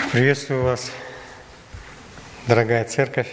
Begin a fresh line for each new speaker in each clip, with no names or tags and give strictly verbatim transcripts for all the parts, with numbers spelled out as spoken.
Приветствую вас, дорогая церковь.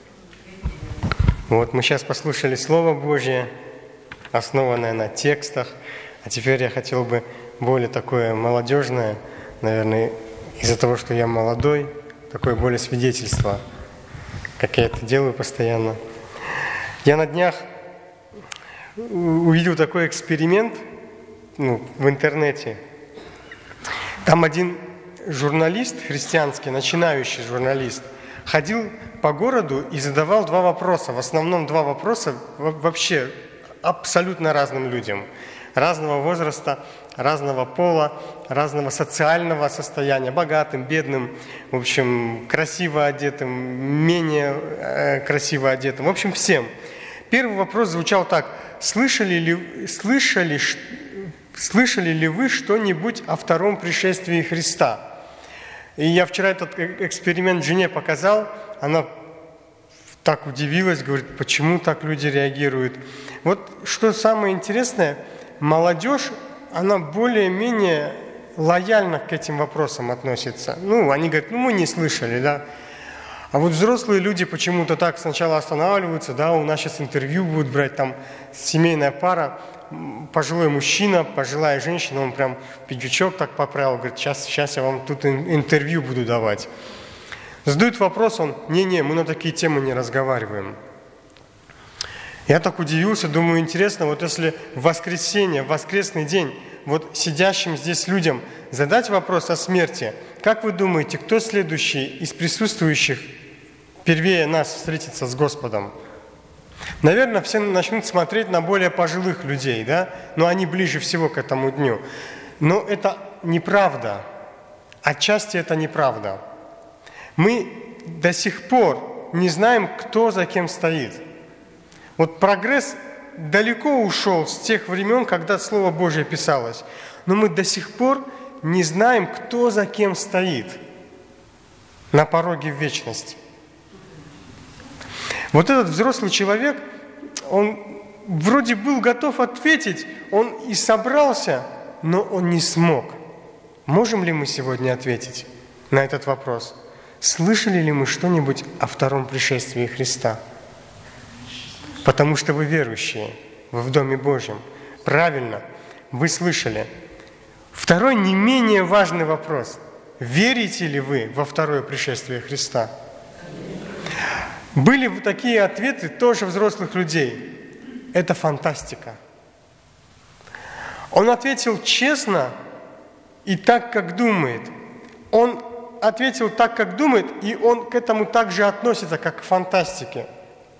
Вот мы сейчас послушали Слово Божье, основанное на текстах, а теперь я хотел бы более такое молодежное, наверное, из-за того, что я молодой, такое более свидетельство, как я это делаю постоянно. Я на днях увидел такой эксперимент ну, в интернете. Там один журналист христианский, начинающий журналист, ходил по городу и задавал два вопроса, в основном два вопроса вообще абсолютно разным людям, разного возраста, разного пола, разного социального состояния, богатым, бедным, в общем, красиво одетым, менее э, красиво одетым, в общем, всем. Первый вопрос звучал так: слышали ли, слышали, слышали ли вы что-нибудь о втором пришествии Христа? И я вчера этот эксперимент жене показал, она так удивилась, говорит, почему так люди реагируют. Вот что самое интересное, молодежь, она более-менее лояльно к этим вопросам относится. Ну, они говорят, ну мы не слышали, да. А вот взрослые люди почему-то так сначала останавливаются, да, у нас сейчас интервью будут брать, там семейная пара, пожилой мужчина, пожилая женщина, он прям пиджачок так поправил, говорит, сейчас, сейчас я вам тут интервью буду давать. Задают вопрос, он, не-не, мы на такие темы не разговариваем. Я так удивился, думаю, интересно, вот если в воскресенье, в воскресный день, вот сидящим здесь людям задать вопрос о смерти, как вы думаете, кто следующий из присутствующих первее нас встретится с Господом? Наверное, все начнут смотреть на более пожилых людей, да? Но они ближе всего к этому дню. Но это неправда. Отчасти это неправда. Мы до сих пор не знаем, кто за кем стоит. Вот прогресс далеко ушел с тех времен, когда Слово Божье писалось. Но мы до сих пор не знаем, кто за кем стоит на пороге в вечность. Вот этот взрослый человек, он вроде был готов ответить, он и собрался, но он не смог. Можем ли мы сегодня ответить на этот вопрос? Слышали ли мы что-нибудь о втором пришествии Христа? Потому что вы верующие, вы в Доме Божьем. Правильно, вы слышали. Второй не менее важный вопрос. Верите ли вы во второе пришествие Христа? Были такие ответы тоже взрослых людей. Это фантастика. Он ответил честно и так, как думает. Он ответил так, как думает, и он к этому также относится, как к фантастике.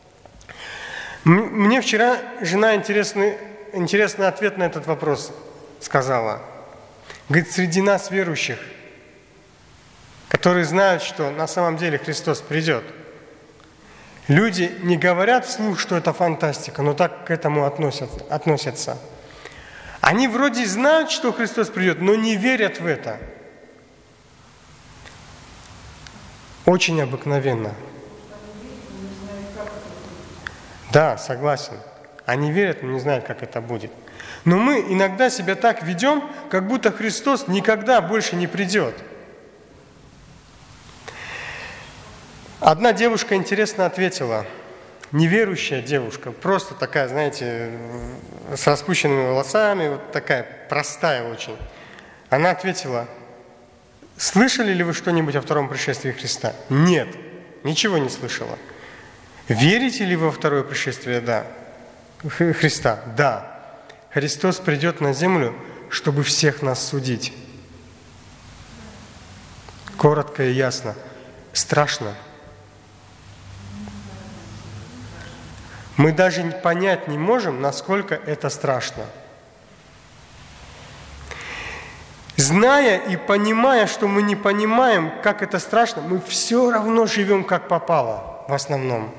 Мне вчера жена интересный, интересный ответ на этот вопрос сказала. Говорит, среди нас верующих, которые знают, что на самом деле Христос придет, люди не говорят вслух, что это фантастика, но так к этому относятся. относятся. Они вроде знают, что Христос придет, но не верят в это. Очень обыкновенно. Да, согласен. Они верят, но не знают, как это будет. Но мы иногда себя так ведем, как будто Христос никогда больше не придет. Одна девушка интересно ответила, неверующая девушка, просто такая, знаете, с распущенными волосами, вот такая простая очень. Она ответила, слышали ли вы что-нибудь о втором пришествии Христа? Нет, ничего не слышала. Верите ли вы во второе пришествие да, Христа? Да. Христос придет на землю, чтобы всех нас судить. Коротко и ясно. Страшно. Мы даже понять не можем, насколько это страшно. Зная и понимая, что мы не понимаем, как это страшно, мы все равно живем как попало в основном.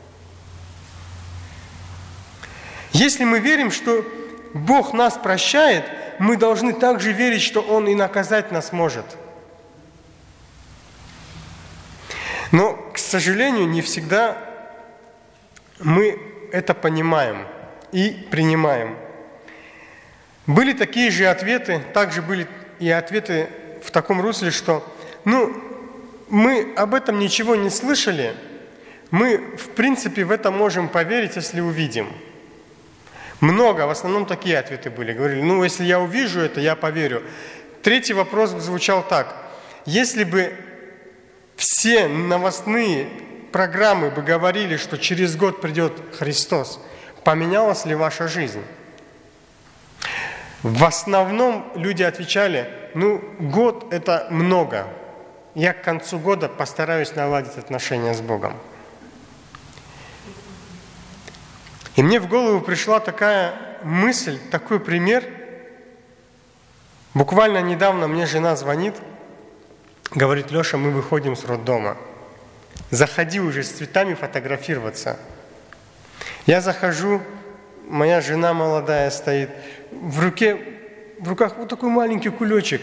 Если мы верим, что Бог нас прощает, мы должны также верить, что Он и наказать нас может. Но, к сожалению, не всегда мы это понимаем и принимаем. Были такие же ответы, также были и ответы в таком русле, что, ну, мы об этом ничего не слышали, мы, в принципе, в это можем поверить, если увидим. Много, в основном такие ответы были. Говорили, ну, если я увижу это, я поверю. Третий вопрос звучал так. Если бы все новостные программы бы говорили, что через год придет Христос, поменялась ли ваша жизнь? В основном люди отвечали, ну, год – это много. Я к концу года постараюсь наладить отношения с Богом. И мне в голову пришла такая мысль, такой пример. Буквально недавно мне жена звонит, говорит, Леша, мы выходим с роддома. Заходи уже с цветами фотографироваться. Я захожу, моя жена молодая стоит, в руке, в руках вот такой маленький кулечек.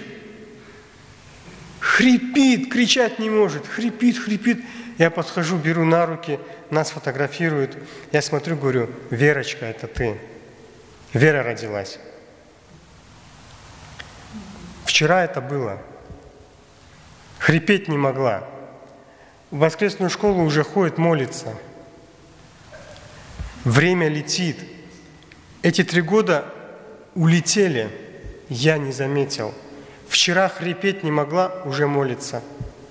Хрипит, кричать не может, хрипит, хрипит. Я подхожу, беру на руки, нас фотографируют. Я смотрю, говорю, Верочка, это ты. Вера родилась. Вчера это было. Хрипеть не могла. В воскресную школу уже ходит, молится. Время летит. Эти три года улетели, я не заметил. Вчера хрипеть не могла, уже молится.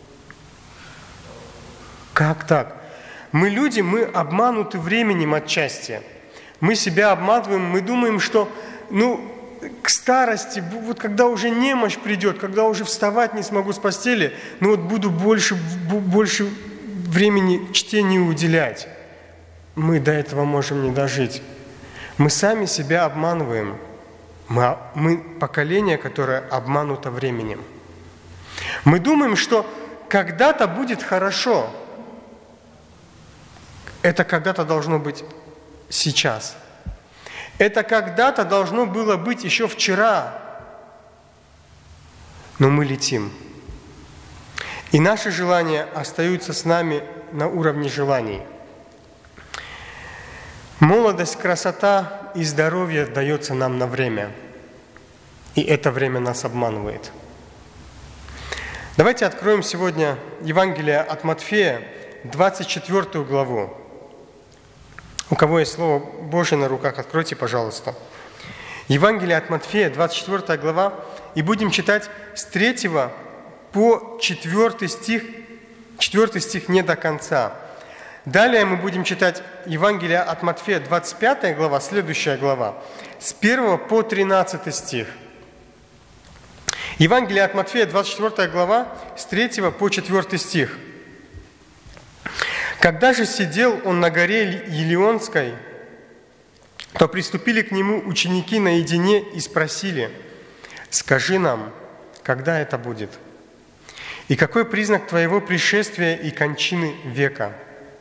Как так? Мы люди, мы обмануты временем отчасти. Мы себя обманываем, мы думаем, что ну, к старости, вот когда уже немощь придет, когда уже вставать не смогу с постели, ну вот буду больше, больше времени чтению уделять. Мы до этого можем не дожить. Мы сами себя обманываем. Мы, мы поколение, которое обмануто временем. Мы думаем, что когда-то будет хорошо. Это когда-то должно быть сейчас. Это когда-то должно было быть еще вчера. Но мы летим. И наши желания остаются с нами на уровне желаний. Молодость, красота и здоровье дается нам на время. И это время нас обманывает. Давайте откроем сегодня Евангелие от Матфея, двадцать четвёртую главу. У кого есть Слово Божье на руках, откройте, пожалуйста. Евангелие от Матфея, двадцать четвёртая глава, и будем читать с третьего по четвёртый стих, четвёртый стих не до конца. Далее мы будем читать Евангелие от Матфея, двадцать пятая глава, следующая глава, с первого по тринадцатый стих. Евангелие от Матфея, двадцать четвёртая глава, с третьего по четвёртый стих. «Когда же сидел он на горе Елеонской, то приступили к нему ученики наедине и спросили, «Скажи нам, когда это будет? И какой признак твоего пришествия и кончины века?»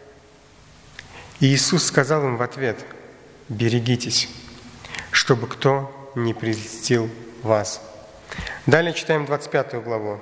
И Иисус сказал им в ответ, «Берегитесь, чтобы кто не прельстил вас». Далее читаем двадцать пятую главу.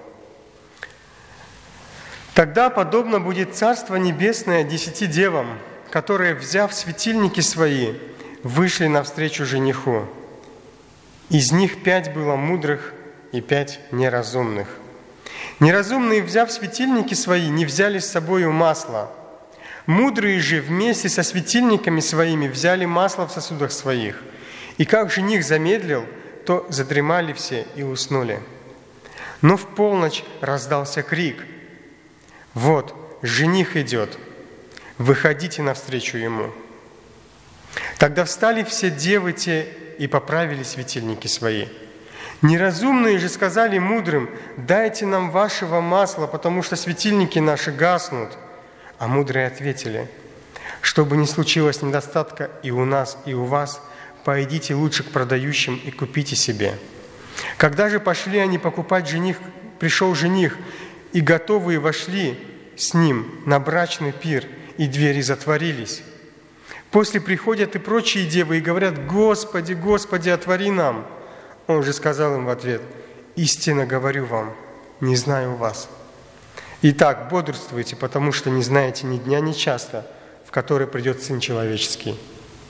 «Тогда подобно будет Царство Небесное десяти девам, которые, взяв светильники свои, вышли навстречу жениху. Из них пять было мудрых и пять неразумных. Неразумные, взяв светильники свои, не взяли с собою масла. Мудрые же вместе со светильниками своими взяли масло в сосудах своих. И как жених замедлил, то задремали все и уснули. Но в полночь раздался крик: «Вот, жених идет, выходите навстречу ему». Тогда встали все девы те и поправили светильники свои. Неразумные же сказали мудрым: «Дайте нам вашего масла, потому что светильники наши гаснут». А мудрые ответили: «Чтобы не случилось недостатка и у нас, и у вас, пойдите лучше к продающим и купите себе». Когда же пошли они покупать, жених, пришел жених, и готовые вошли с ним на брачный пир, и двери затворились. После приходят и прочие девы и говорят: «Господи, Господи, отвори нам». Он же сказал им в ответ: «Истинно говорю вам, не знаю вас. Итак, бодрствуйте, потому что не знаете ни дня, ни часа, в который придет Сын Человеческий».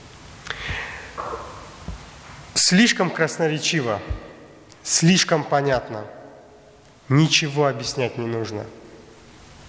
Слишком красноречиво, слишком понятно. Ничего объяснять не нужно.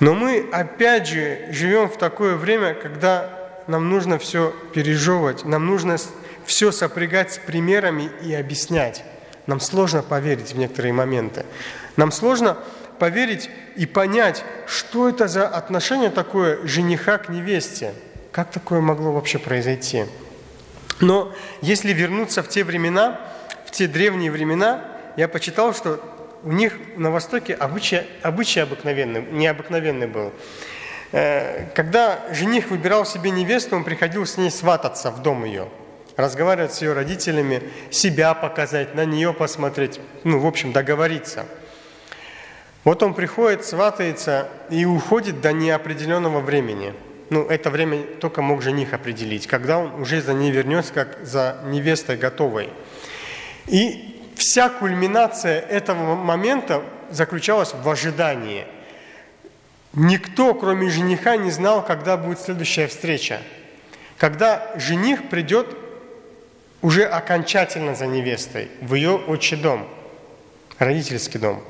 Но мы, опять же, живем в такое время, когда нам нужно все пережевывать, нам нужно все сопрягать с примерами и объяснять. Нам сложно поверить в некоторые моменты. Нам сложно поверить и понять, что это за отношение такое жениха к невесте. Как такое могло вообще произойти? Но если вернуться в те времена, в те древние времена, я почитал, что у них на Востоке обычай, обычай обыкновенный, необыкновенный был. Когда жених выбирал себе невесту, он приходил с ней свататься в дом ее, разговаривать с ее родителями, себя показать, на нее посмотреть, ну, в общем, договориться. Вот он приходит, сватается и уходит до неопределенного времени. Ну, это время только мог жених определить, когда он уже за ней вернется, как за невестой готовой. И вся кульминация этого момента заключалась в ожидании. Никто, кроме жениха, не знал, когда будет следующая встреча. Когда жених придет уже окончательно за невестой в ее отчий дом, родительский дом.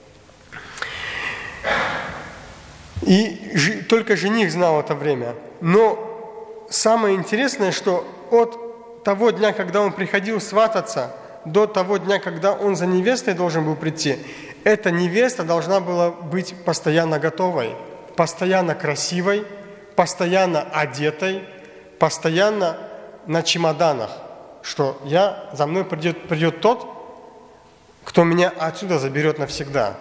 И только жених знал это время. Но самое интересное, что от того дня, когда он приходил свататься, до того дня, когда он за невестой должен был прийти, эта невеста должна была быть постоянно готовой, постоянно красивой, постоянно одетой, постоянно на чемоданах, что я, за мной придет, придет тот, кто меня отсюда заберет навсегда.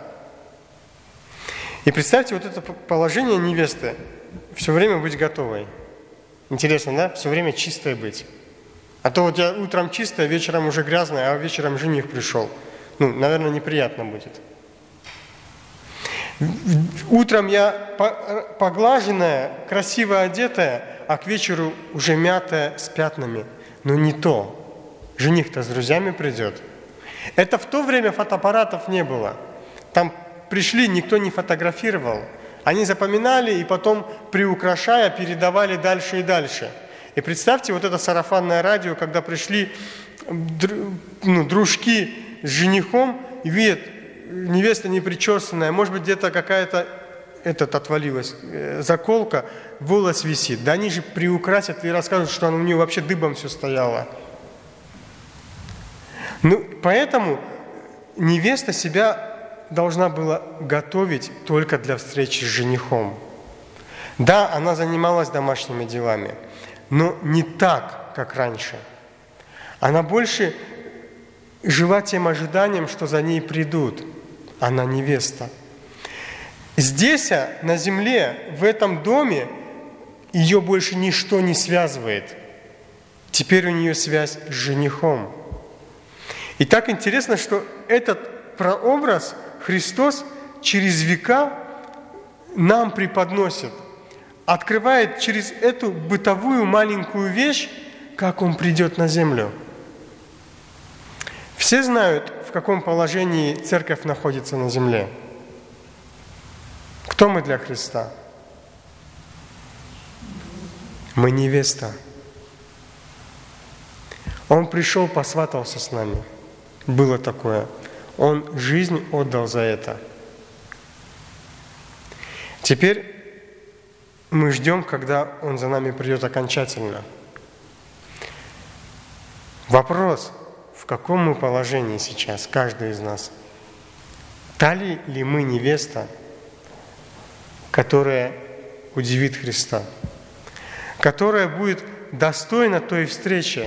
И представьте вот это положение невесты, все время быть готовой. Интересно, да? Все время чистой быть. А то вот я утром чистая, вечером уже грязная, а вечером жених пришел. Ну, наверное, неприятно будет. Утром я поглаженная, красиво одетая, а к вечеру уже мятая, с пятнами. Но не то. Жених-то с друзьями придет. Это в то время фотоаппаратов не было. Там пришли, никто не фотографировал. Они запоминали и потом, приукрашая, передавали дальше и дальше. И представьте, вот это сарафанное радио, когда пришли ну, дружки с женихом и видят, невеста непричесанная, может быть, где-то какая-то этот отвалилась, заколка, волос висит. Да они же приукрасят и расскажут, что у нее вообще дыбом все стояло. Ну, поэтому невеста себя должна была готовить только для встречи с женихом. Да, она занималась домашними делами, но не так, как раньше. Она больше жила тем ожиданием, что за ней придут. Она невеста. Здесь, на земле, в этом доме, ее больше ничто не связывает. Теперь у нее связь с женихом. И так интересно, что этот прообраз Христос через века нам преподносит, открывает через эту бытовую маленькую вещь, как Он придет на землю. Все знают, в каком положении церковь находится на земле. Кто мы для Христа? Мы невеста. Он пришел, посватался с нами. Было такое. Он жизнь отдал за это. Теперь мы ждем, когда Он за нами придет окончательно. Вопрос, в каком мы положении сейчас, каждый из нас? Та ли, ли мы невеста, которая удивит Христа, которая будет достойна той встречи?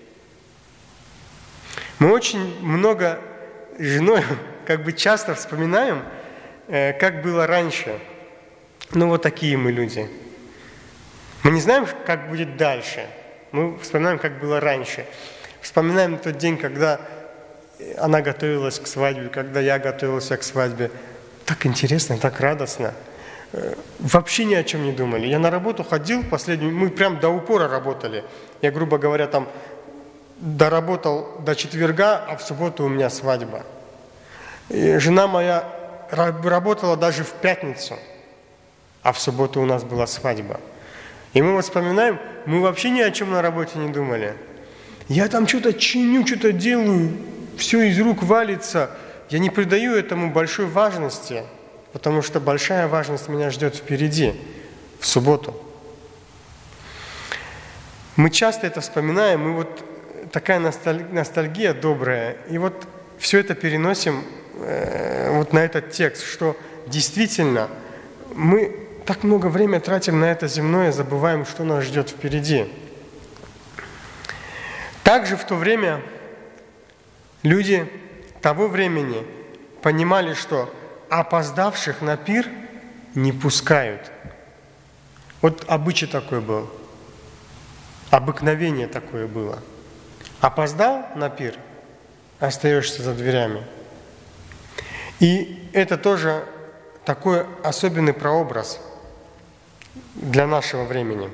Мы очень много с женой, как бы часто вспоминаем, как было раньше. Ну вот такие мы люди. Мы не знаем, как будет дальше. Мы вспоминаем, как было раньше. Вспоминаем тот день, когда она готовилась к свадьбе, когда я готовился к свадьбе. Так интересно, так радостно. Вообще ни о чем не думали. Я на работу ходил последнюю, мы прям до упора работали. Я, грубо говоря, там доработал до четверга, а в субботу у меня свадьба. И жена моя работала даже в пятницу, а в субботу у нас была свадьба. И мы вот вспоминаем, мы вообще ни о чем на работе не думали. Я там что-то чиню, что-то делаю, все из рук валится. Я не придаю этому большой важности. потому что большая важность меня ждет впереди, в субботу. Мы часто это вспоминаем, и вот такая ностальгия добрая, и вот все это переносим э, вот на этот текст, что действительно мы так много времени тратим на это земное, забываем, что нас ждет впереди. Также в то время люди того времени понимали, что опоздавших на пир не пускают. Вот обычай такой был, обыкновение такое было. Опоздал на пир, остаешься за дверями. И это тоже такой особенный прообраз для нашего времени.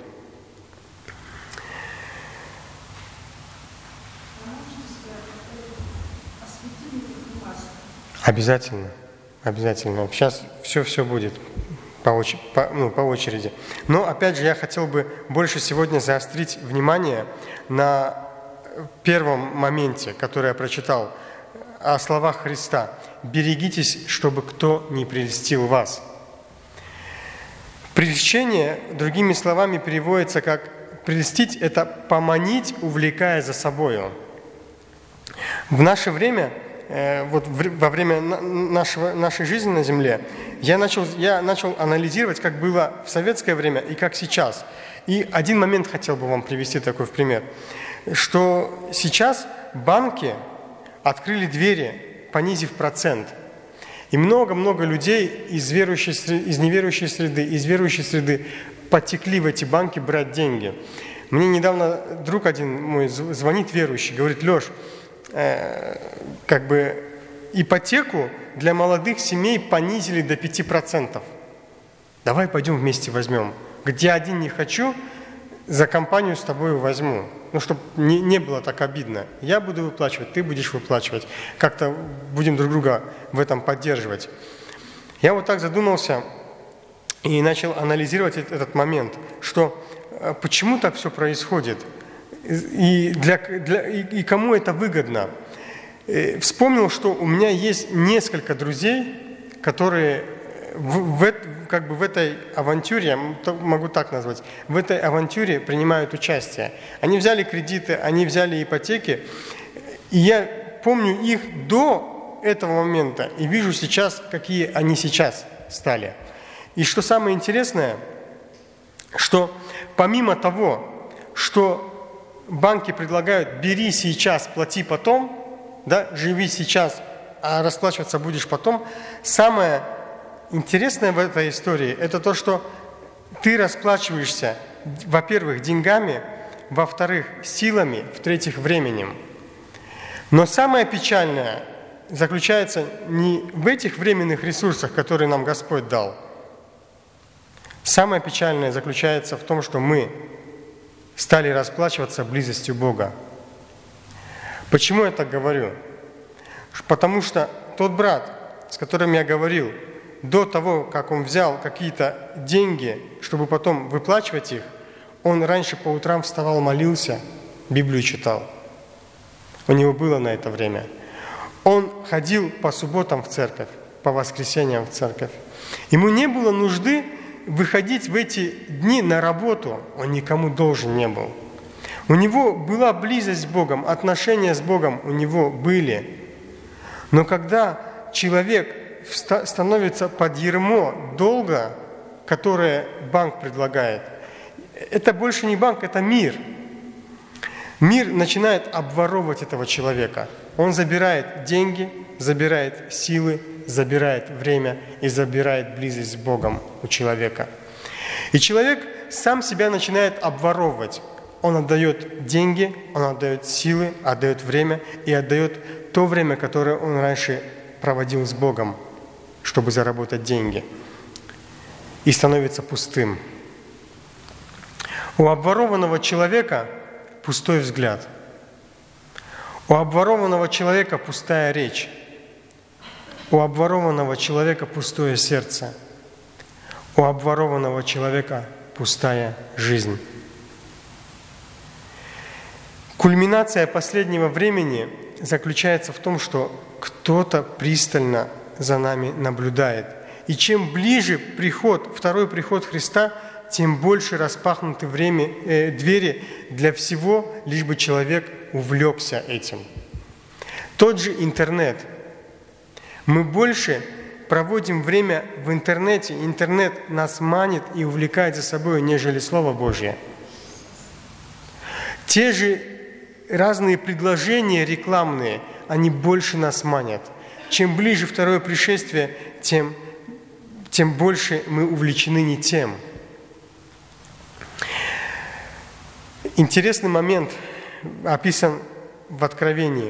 Обязательно, обязательно. Сейчас все-все будет по, оч- по, ну, по очереди. Но опять же, я хотел бы больше сегодня заострить внимание на первом моменте, который я прочитал, о словах Христа. «Берегитесь, чтобы кто не прельстил вас». Прельщение, другими словами, переводится как «прельстить» – это «поманить, увлекая за собою». В наше время, вот во время нашего, нашей жизни на земле, я начал, я начал анализировать, как было в советское время и как сейчас. И один момент хотел бы вам привести такой в пример, что сейчас банки открыли двери, понизив процент. И много-много людей из, верующей, из неверующей среды, из верующей среды потекли в эти банки брать деньги. Мне недавно друг один мой звонит верующий, говорит: Леш, э, как бы ипотеку для молодых семей понизили до пяти процентов. Давай пойдем вместе возьмем. Где один не хочу, за компанию с тобой возьму. Ну, чтобы не, не было так обидно. Я буду выплачивать, ты будешь выплачивать. Как-то будем друг друга в этом поддерживать. Я вот так задумался и начал анализировать этот момент, что почему так все происходит и, для, для, и, и кому это выгодно. И вспомнил, что у меня есть несколько друзей, которые в, в, как бы в этой авантюре, я могу так назвать, в этой авантюре принимают участие. Они взяли кредиты, они взяли ипотеки, и я помню их до этого момента и вижу сейчас, какие они сейчас стали. И что самое интересное, что помимо того, что банки предлагают «бери сейчас, плати потом», да, «живи сейчас, а расплачиваться будешь потом», самое интересное в этой истории – это то, что ты расплачиваешься, во-первых, деньгами, во-вторых, силами, в-третьих, временем. Но самое печальное заключается не в этих временных ресурсах, которые нам Господь дал. Самое печальное заключается в том, что мы стали расплачиваться близостью Бога. Почему я так говорю? Потому что тот брат, с которым я говорил, до того, как он взял какие-то деньги, чтобы потом выплачивать их, он раньше по утрам вставал, молился, Библию читал. У него было на это время. Он ходил по субботам в церковь, по воскресеньям в церковь. Ему не было нужды выходить в эти дни на работу, он никому должен не был. У него была близость с Богом, отношения с Богом у него были. Но когда человек становится под ярмо долга, которое банк предлагает, это больше не банк, это мир. Мир начинает обворовывать этого человека. Он забирает деньги, забирает силы, забирает время и забирает близость с Богом у человека. И человек сам себя начинает обворовывать. Он отдает деньги, он отдает силы, отдает время и отдает то время, которое он раньше проводил с Богом, чтобы заработать деньги, и становится пустым. У обворованного человека пустой взгляд. У обворованного человека пустая речь. У обворованного человека пустое сердце. У обворованного человека пустая жизнь. Кульминация последнего времени заключается в том, что кто-то пристально за нами наблюдает. И чем ближе приход, второй приход Христа, тем больше распахнуты время, э, двери для всего, лишь бы человек увлекся этим. Тот же интернет. Мы больше проводим время в интернете, интернет нас манит и увлекает за собой, нежели Слово Божье. Те же разные предложения рекламные, они больше нас манят. Чем ближе второе пришествие, тем, тем больше мы увлечены не тем. Интересный момент описан в Откровении.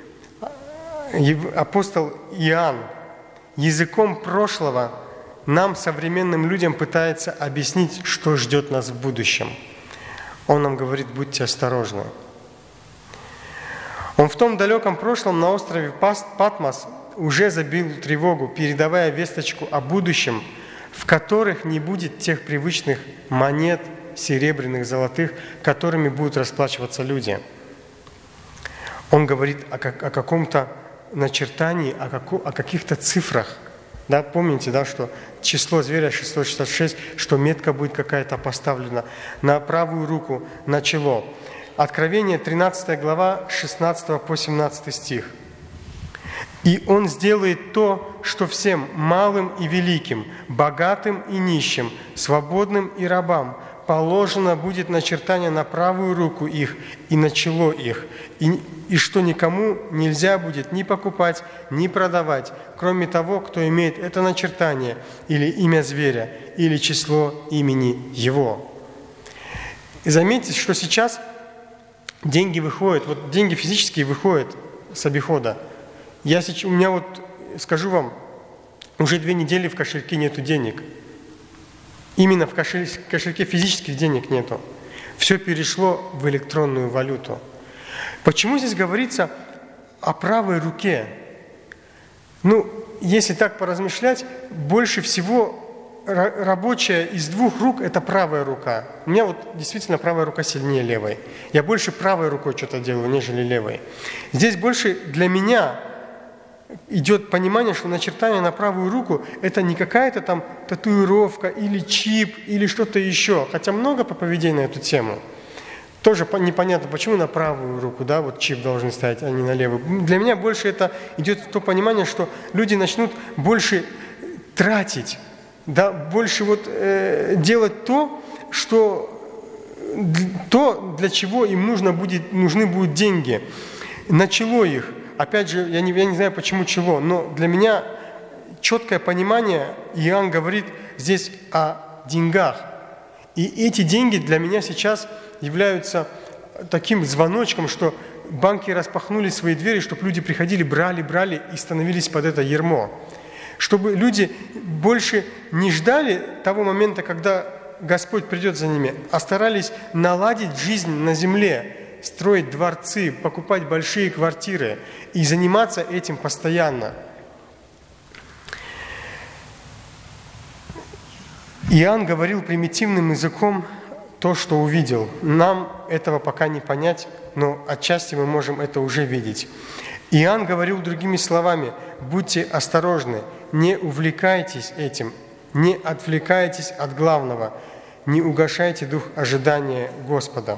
Апостол Иоанн языком прошлого нам, современным людям, пытается объяснить, что ждет нас в будущем. Он нам говорит: будьте осторожны. Он в том далеком прошлом на острове Патмос уже забил тревогу, передавая весточку о будущем, в которых не будет тех привычных монет, серебряных, золотых, которыми будут расплачиваться люди. Он говорит о, как, о каком-то начертании, о, како, о каких-то цифрах. Да, помните, да, что число зверя шестьсот шестьдесят шесть, что метка будет какая-то поставлена на правую руку, на чело. Откровение, тринадцатая глава, шестнадцатый по семнадцатый стих. «И Он сделает то, что всем, малым и великим, богатым и нищим, свободным и рабам, положено будет начертание на правую руку их и на чело их, и, и что никому нельзя будет ни покупать, ни продавать, кроме того, кто имеет это начертание, или имя зверя, или число имени его». И заметьте, что сейчас деньги выходят, вот деньги физические выходят с обихода. Я сейчас, у меня вот, скажу вам, уже две недели в кошельке нету денег. Именно в кошельке физических денег нету. Все перешло в электронную валюту. Почему здесь говорится о правой руке? Ну, если так поразмышлять, больше всего рабочая из двух рук – это правая рука. У меня вот действительно правая рука сильнее левой. Я больше правой рукой что-то делаю, нежели левой. Здесь больше для меня идет понимание, что начертание на правую руку – это не какая-то там татуировка или чип, или что-то еще. Хотя много проповедей на эту тему. Тоже непонятно, почему на правую руку, да, вот чип должен ставить, а не на левую. Для меня больше это идет то понимание, что люди начнут больше тратить, да, больше вот э, делать то, что, то, для чего им нужно будет, нужны будут деньги. Начало их. Опять же, я не, я не знаю, почему чего, но для меня четкое понимание, Иоанн говорит здесь о деньгах. И эти деньги для меня сейчас являются таким звоночком, что банки распахнули свои двери, чтобы люди приходили, брали, брали и становились под это ярмо. Чтобы люди больше не ждали того момента, когда Господь придет за ними, а старались наладить жизнь на земле, строить дворцы, покупать большие квартиры и заниматься этим постоянно. Иоанн говорил примитивным языком то, что увидел. Нам этого пока не понять, но отчасти мы можем это уже видеть. Иоанн говорил другими словами: будьте осторожны, не увлекайтесь этим, не отвлекайтесь от главного, не угашайте дух ожидания Господа.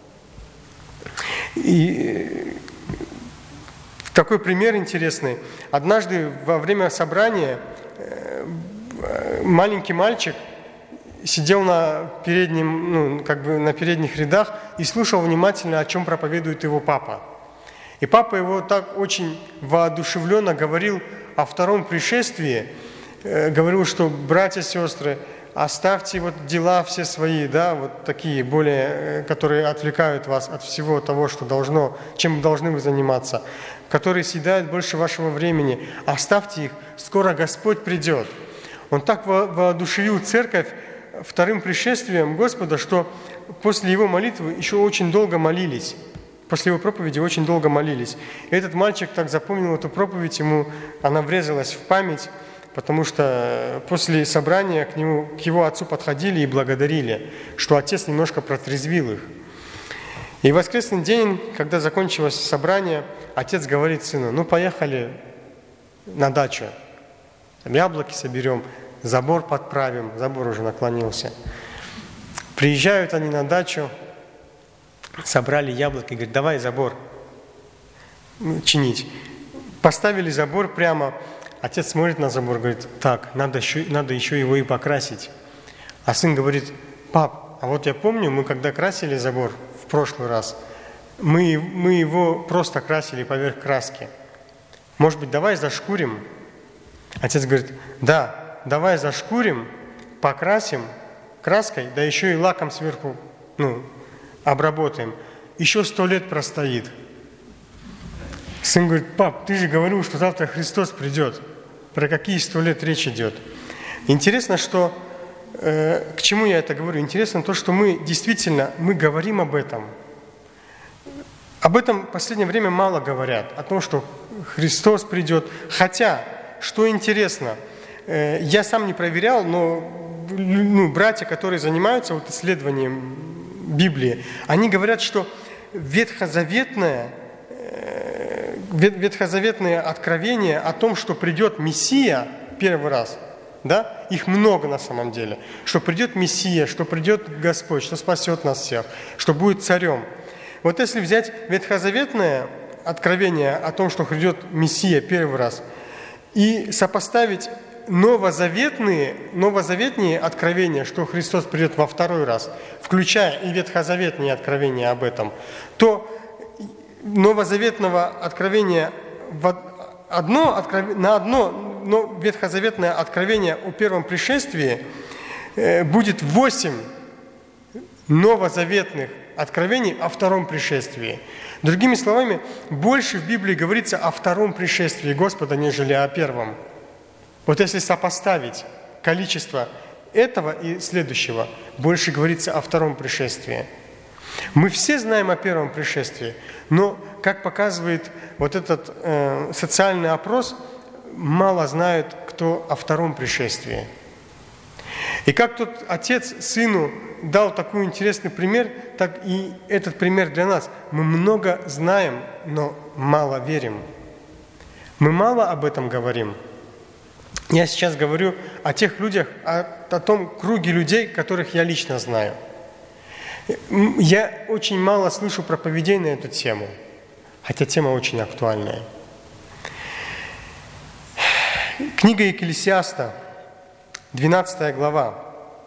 И такой пример интересный. Однажды во время собрания маленький мальчик сидел на, переднем, ну, как бы на передних рядах и слушал внимательно, о чем проповедует его папа. И папа его так очень воодушевленно говорил о втором пришествии, говорил, что братья, сестры, оставьте вот дела все свои, да, вот такие более, которые отвлекают вас от всего того, что должно, чем должны вы заниматься, которые съедают больше вашего времени. Оставьте их, скоро Господь придет. Он так воодушевил церковь вторым пришествием Господа, что после его молитвы еще очень долго молились. После его проповеди очень долго молились. И этот мальчик так запомнил эту проповедь, ему она врезалась в память, потому что после собрания к нему, к его отцу подходили и благодарили, что отец немножко протрезвил их. И в воскресный день, когда закончилось собрание, отец говорит сыну: ну, поехали на дачу. Там яблоки соберем, забор подправим, забор уже наклонился. Приезжают они на дачу, собрали яблоки, говорят, давай забор чинить. Поставили забор прямо, отец смотрит на забор, говорит, так, надо еще, надо еще его и покрасить. А сын говорит, пап, а вот я помню, мы когда красили забор в прошлый раз, мы, мы его просто красили поверх краски. Может быть, давай зашкурим? Отец говорит, да, давай зашкурим, покрасим краской, да еще и лаком сверху, ну, обработаем. Еще сто лет простоит. Сын говорит, пап, ты же говорил, что завтра Христос придет. Про какие сто лет речь идет? Интересно, что, э, к чему я это говорю? Интересно то, что мы действительно, мы говорим об этом. Об этом в последнее время мало говорят, о том, что Христос придет. Хотя, что интересно, э, я сам не проверял, но ну, братья, которые занимаются вот исследованием Библии, они говорят, что ветхозаветное, э, ветхозаветное откровение о том, что придет Мессия первый раз, да, их много на самом деле, что придет Мессия, что придет Господь, что спасет нас всех, что будет царем. Вот если взять ветхозаветное откровение о том, что придет Мессия первый раз, и сопоставить новозаветные, новозаветные откровения, что Христос придет во второй раз, включая и ветхозаветные откровения об этом, то новозаветного откровения в одно, на одно но ветхозаветное откровение о первом пришествии будет восемь новозаветных откровений о втором пришествии. Другими словами, больше в Библии говорится о втором пришествии Господа, нежели о первом. Вот если сопоставить количество этого и следующего, больше говорится о втором пришествии. Мы все знаем о первом пришествии, но, как показывает вот этот э, социальный опрос, мало знают, кто о втором пришествии. И как тот отец сыну дал такой интересный пример, так и этот пример для нас. Мы много знаем, но мало верим. Мы мало об этом говорим. Я сейчас говорю о тех людях, о, о том круге людей, которых я лично знаю. Я очень мало слышу проповедей на эту тему, хотя тема очень актуальная. Книга Екклесиаста, двенадцатая глава,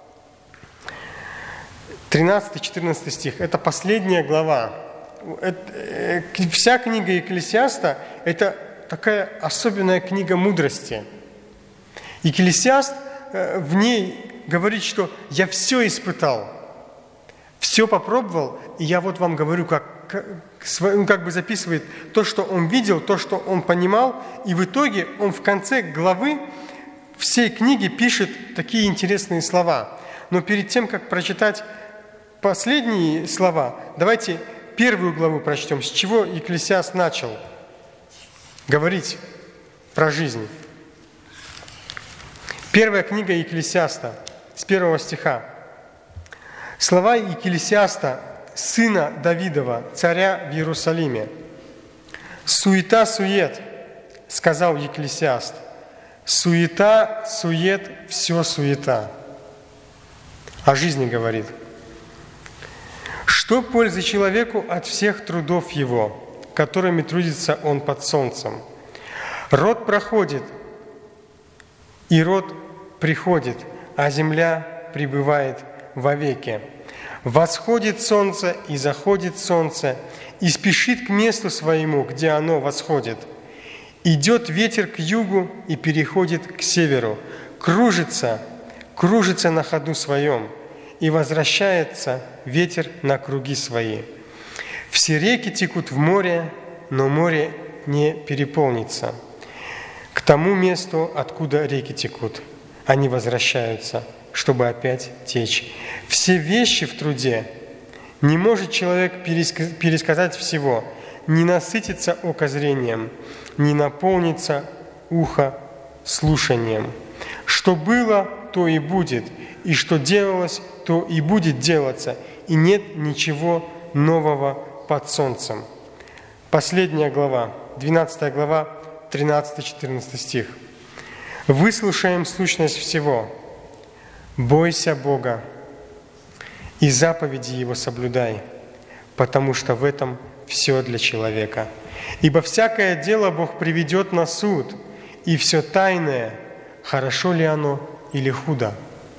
тринадцатый-четырнадцатый стих. Это последняя глава. Это, вся книга Екклесиаста – это такая особенная книга мудрости. Екклесиаст в ней говорит, что «я все испытал, все попробовал, и я вот вам говорю, как, как, как бы записывает то, что он видел, то, что он понимал, и в итоге он в конце главы всей книги пишет такие интересные слова. Но перед тем, как прочитать последние слова, давайте первую главу прочтем, с чего Екклесиаст начал говорить про жизнь. Первая книга Екклесиаста, с первого стиха. Слова Екклесиаста, сына Давидова, царя в Иерусалиме. «Суета-сует», — сказал Екклесиаст. «Суета, сует, все суета». О жизни говорит. «Что пользы человеку от всех трудов его, которыми трудится он под солнцем? Род проходит, и род приходит, а земля пребывает вовеки. Восходит солнце и заходит солнце, и спешит к месту своему, где оно восходит. Идет ветер к югу и переходит к северу, кружится, кружится на ходу своем, и возвращается ветер на круги свои. Все реки текут в море, но море не переполнится. К тому месту, откуда реки текут, они возвращаются, чтобы опять течь. Все вещи в труде. Не может человек пересказать всего, не насытится око зрением, не наполнится ухо слушанием. Что было, то и будет, и что делалось, то и будет делаться, и нет ничего нового под солнцем». Последняя глава, двенадцатая глава, тринадцатый-четырнадцатый стих. Выслушаем сущность всего. Бойся Бога и заповеди Его соблюдай, потому что в этом все для человека. Ибо всякое дело Бог приведет на суд, и все тайное, хорошо ли оно или худо.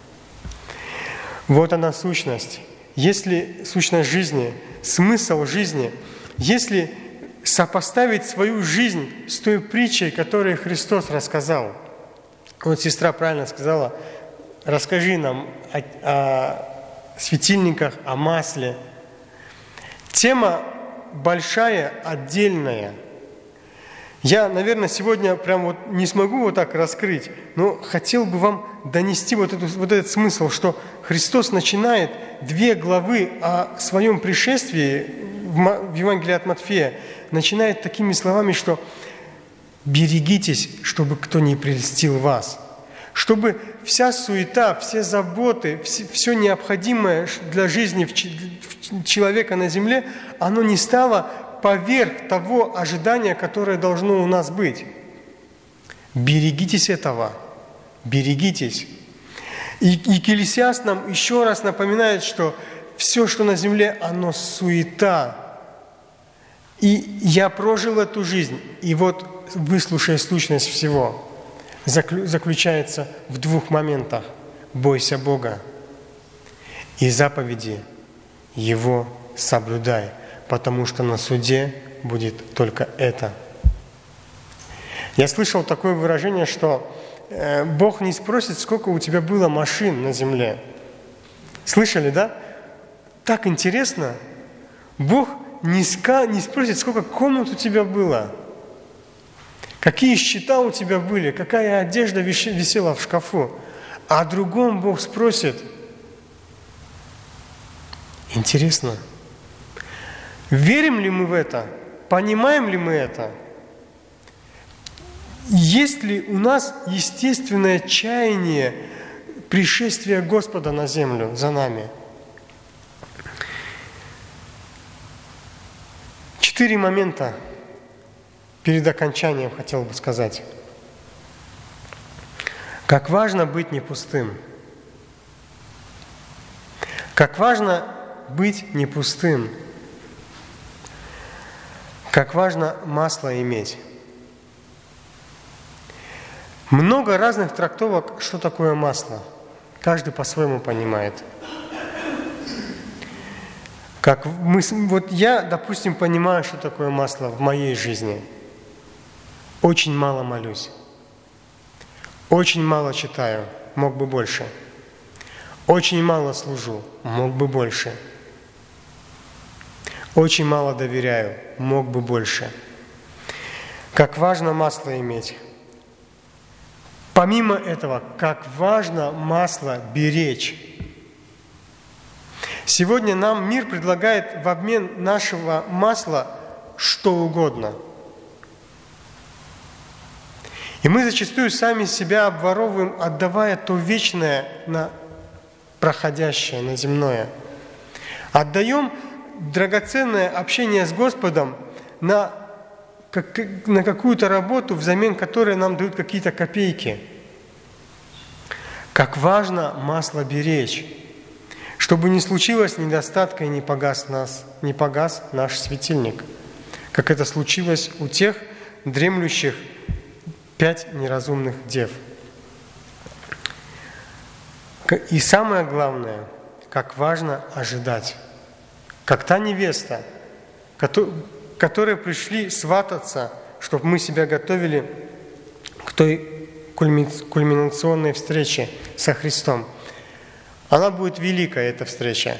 Вот она сущность. Если сущность жизни, смысл жизни, если сопоставить свою жизнь с той притчей, которую Христос рассказал. Вот сестра правильно сказала, расскажи нам о, о светильниках, о масле. Тема большая, отдельная. Я, наверное, сегодня прям вот не смогу вот так раскрыть, но хотел бы вам донести вот, эту, вот этот смысл, что Христос начинает две главы о своем пришествии в Евангелии от Матфея, начинает такими словами, что «берегитесь, чтобы кто не прельстил вас». Чтобы вся суета, все заботы, все необходимое для жизни человека на земле, оно не стало поверх того ожидания, которое должно у нас быть. Берегитесь этого, берегитесь. И Екклесиаст нам еще раз напоминает, что все, что на земле, оно суета. И я прожил эту жизнь, и вот выслушай сущность всего. Заключается в двух моментах. Бойся Бога и заповеди Его соблюдай, потому что на суде будет только это. Я слышал такое выражение, что Бог не спросит, сколько у тебя было машин на земле. Слышали, да? Так интересно. Бог не спросит, сколько комнат у тебя было. Какие счета у тебя были, какая одежда висела в шкафу. А о другом Бог спросит. Интересно. Верим ли мы в это? Понимаем ли мы это? Есть ли у нас естественное чаяние пришествия Господа на землю за нами? Четыре момента перед окончанием хотел бы сказать. Как важно быть не пустым. Как важно быть не пустым. Как важно масло иметь. Много разных трактовок, что такое масло. Каждый по-своему понимает. Как мы, вот я, допустим, понимаю, что такое масло в моей жизни. Очень мало молюсь. Очень мало читаю, мог бы больше. Очень мало служу, мог бы больше. Очень мало доверяю, мог бы больше. Как важно масло иметь. Помимо этого, как важно масло беречь. Сегодня нам мир предлагает в обмен нашего масла что угодно. И мы зачастую сами себя обворовываем, отдавая то вечное на проходящее, на земное. Отдаем драгоценное общение с Господом на, как, на какую-то работу, взамен которой нам дают какие-то копейки. Как важно масло беречь, чтобы не случилось недостатка и не погас, нас, не погас наш светильник, как это случилось у тех дремлющих пять неразумных дев. И самое главное, как важно ожидать. Как та невеста, которые пришли свататься, чтобы мы себя готовили к той кульминационной встрече со Христом. Она будет великая, эта встреча.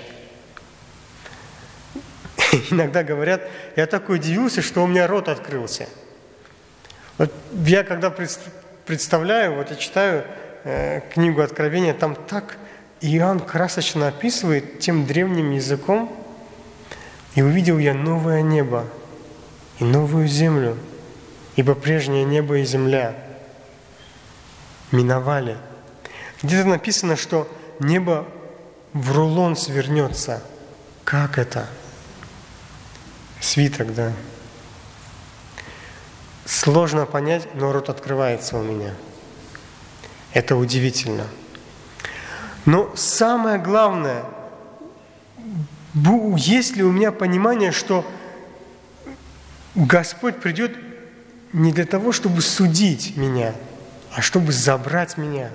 Иногда говорят, я так удивился, что у меня рот открылся. Вот я когда представляю, вот я читаю э, книгу Откровения, там так Иоанн красочно описывает тем древним языком, и увидел я новое небо и новую землю, ибо прежнее небо и земля миновали. Где-то написано, что небо в рулон свернется. Как это? Свиток, да. Сложно понять, но рот открывается у меня. Это удивительно. Но самое главное, есть ли у меня понимание, что Господь придет не для того, чтобы судить меня, а чтобы забрать меня.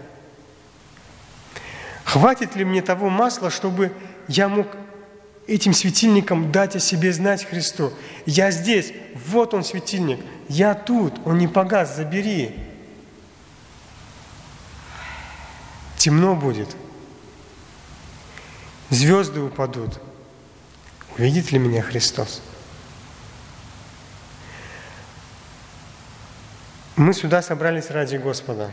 Хватит ли мне того масла, чтобы я мог этим светильником дать о себе знать Христу? Я здесь, вот он светильник, я тут, он не погас, забери. Темно будет, звезды упадут. Увидит ли меня Христос? Мы сюда собрались ради Господа.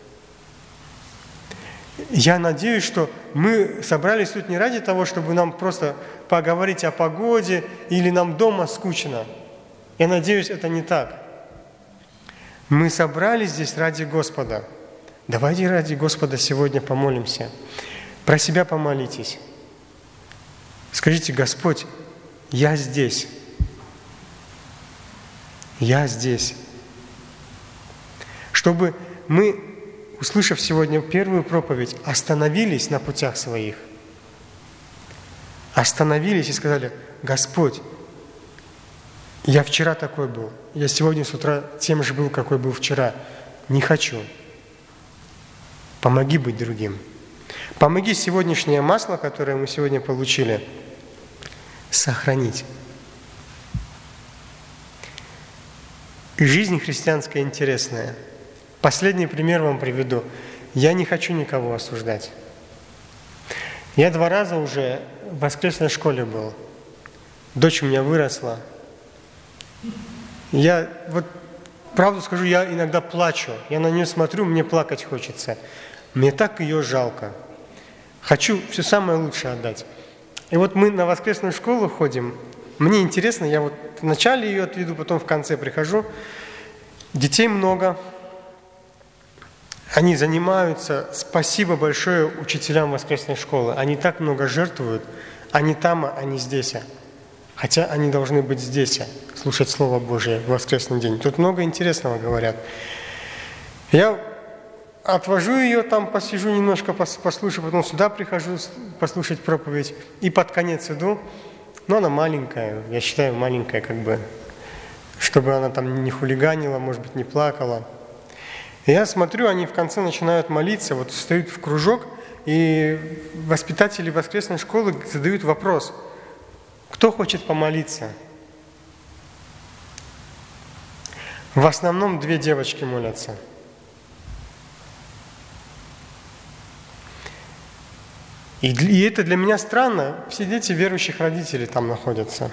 Я надеюсь, что мы собрались тут не ради того, чтобы нам просто поговорить о погоде или нам дома скучно. Я надеюсь, это не так. Мы собрались здесь ради Господа. Давайте ради Господа сегодня помолимся. Про себя помолитесь. Скажите: Господь, я здесь. Я здесь. Чтобы мы, услышав сегодня первую проповедь, остановились на путях своих. Остановились и сказали: Господь, я вчера такой был, я сегодня с утра тем же был, какой был вчера. Не хочу. Помоги быть другим. Помоги сегодняшнее масло, которое мы сегодня получили, сохранить. Жизнь христианская интересная. Последний пример вам приведу. Я не хочу никого осуждать. Я два раза уже в воскресной школе был. Дочь у меня выросла. Я вот правду скажу, я иногда плачу. Я на нее смотрю, мне плакать хочется. Мне так ее жалко. Хочу все самое лучшее отдать. И вот мы на воскресную школу ходим. Мне интересно, я вот вначале ее отведу, потом в конце прихожу. Детей много. Они занимаются. Спасибо большое учителям воскресной школы. Они так много жертвуют. Они там, а не здесь. Хотя они должны быть здесь, слушать Слово Божие в воскресный день. Тут много интересного говорят. Я отвожу ее, там посижу немножко, послушаю, потом сюда прихожу послушать проповедь. И под конец иду. Но она маленькая, я считаю, маленькая, как бы, чтобы она там не хулиганила, может быть, не плакала. И я смотрю, они в конце начинают молиться, вот встают в кружок, и воспитатели воскресной школы задают вопрос: кто хочет помолиться? В основном две девочки молятся. И, и это для меня странно. Все дети верующих родителей там находятся.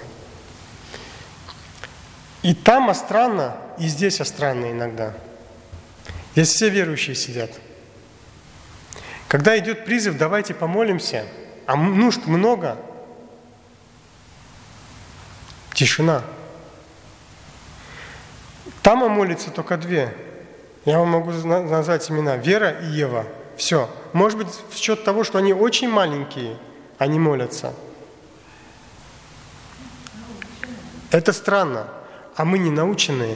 И там странно, и здесь странно иногда. Здесь все верующие сидят. Когда идет призыв «давайте помолимся», а нужд много, тишина. Там молится только две. Я вам могу назвать имена: Вера и Ева. Все. Может быть, в счет того, что они очень маленькие, они молятся. Это странно. А мы не наученные.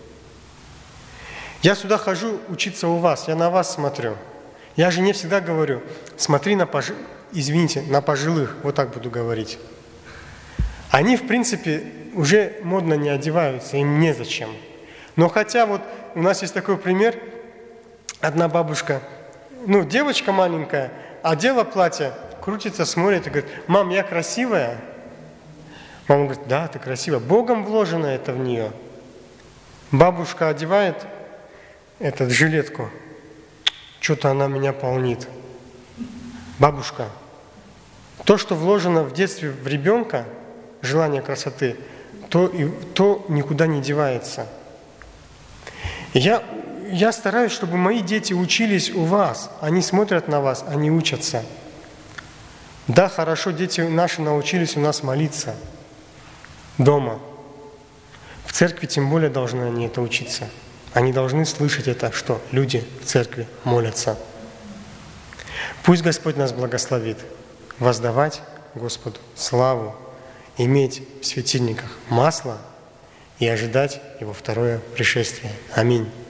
Я сюда хожу учиться у вас, я на вас смотрю. Я же не всегда говорю: смотри на пож... извините, на пожилых, вот так буду говорить. Они, в принципе, уже модно не одеваются, им незачем. Но хотя вот у нас есть такой пример, одна бабушка, ну, девочка маленькая, одела платье, крутится, смотрит и говорит: мам, я красивая? Мама говорит: да, ты красивая. Богом вложено это в нее. Бабушка одевает эту жилетку, что-то она меня полнит. Бабушка, то, что вложено в детстве в ребенка, желание красоты, то, и, то никуда не девается. И я, я стараюсь, чтобы мои дети учились у вас. Они смотрят на вас, они учатся. Да, хорошо, дети наши научились у нас молиться дома. В церкви тем более должны они это учиться. Они должны слышать это, что люди в церкви молятся. Пусть Господь нас благословит воздавать Господу славу, иметь в светильниках масло и ожидать Его второе пришествие. Аминь.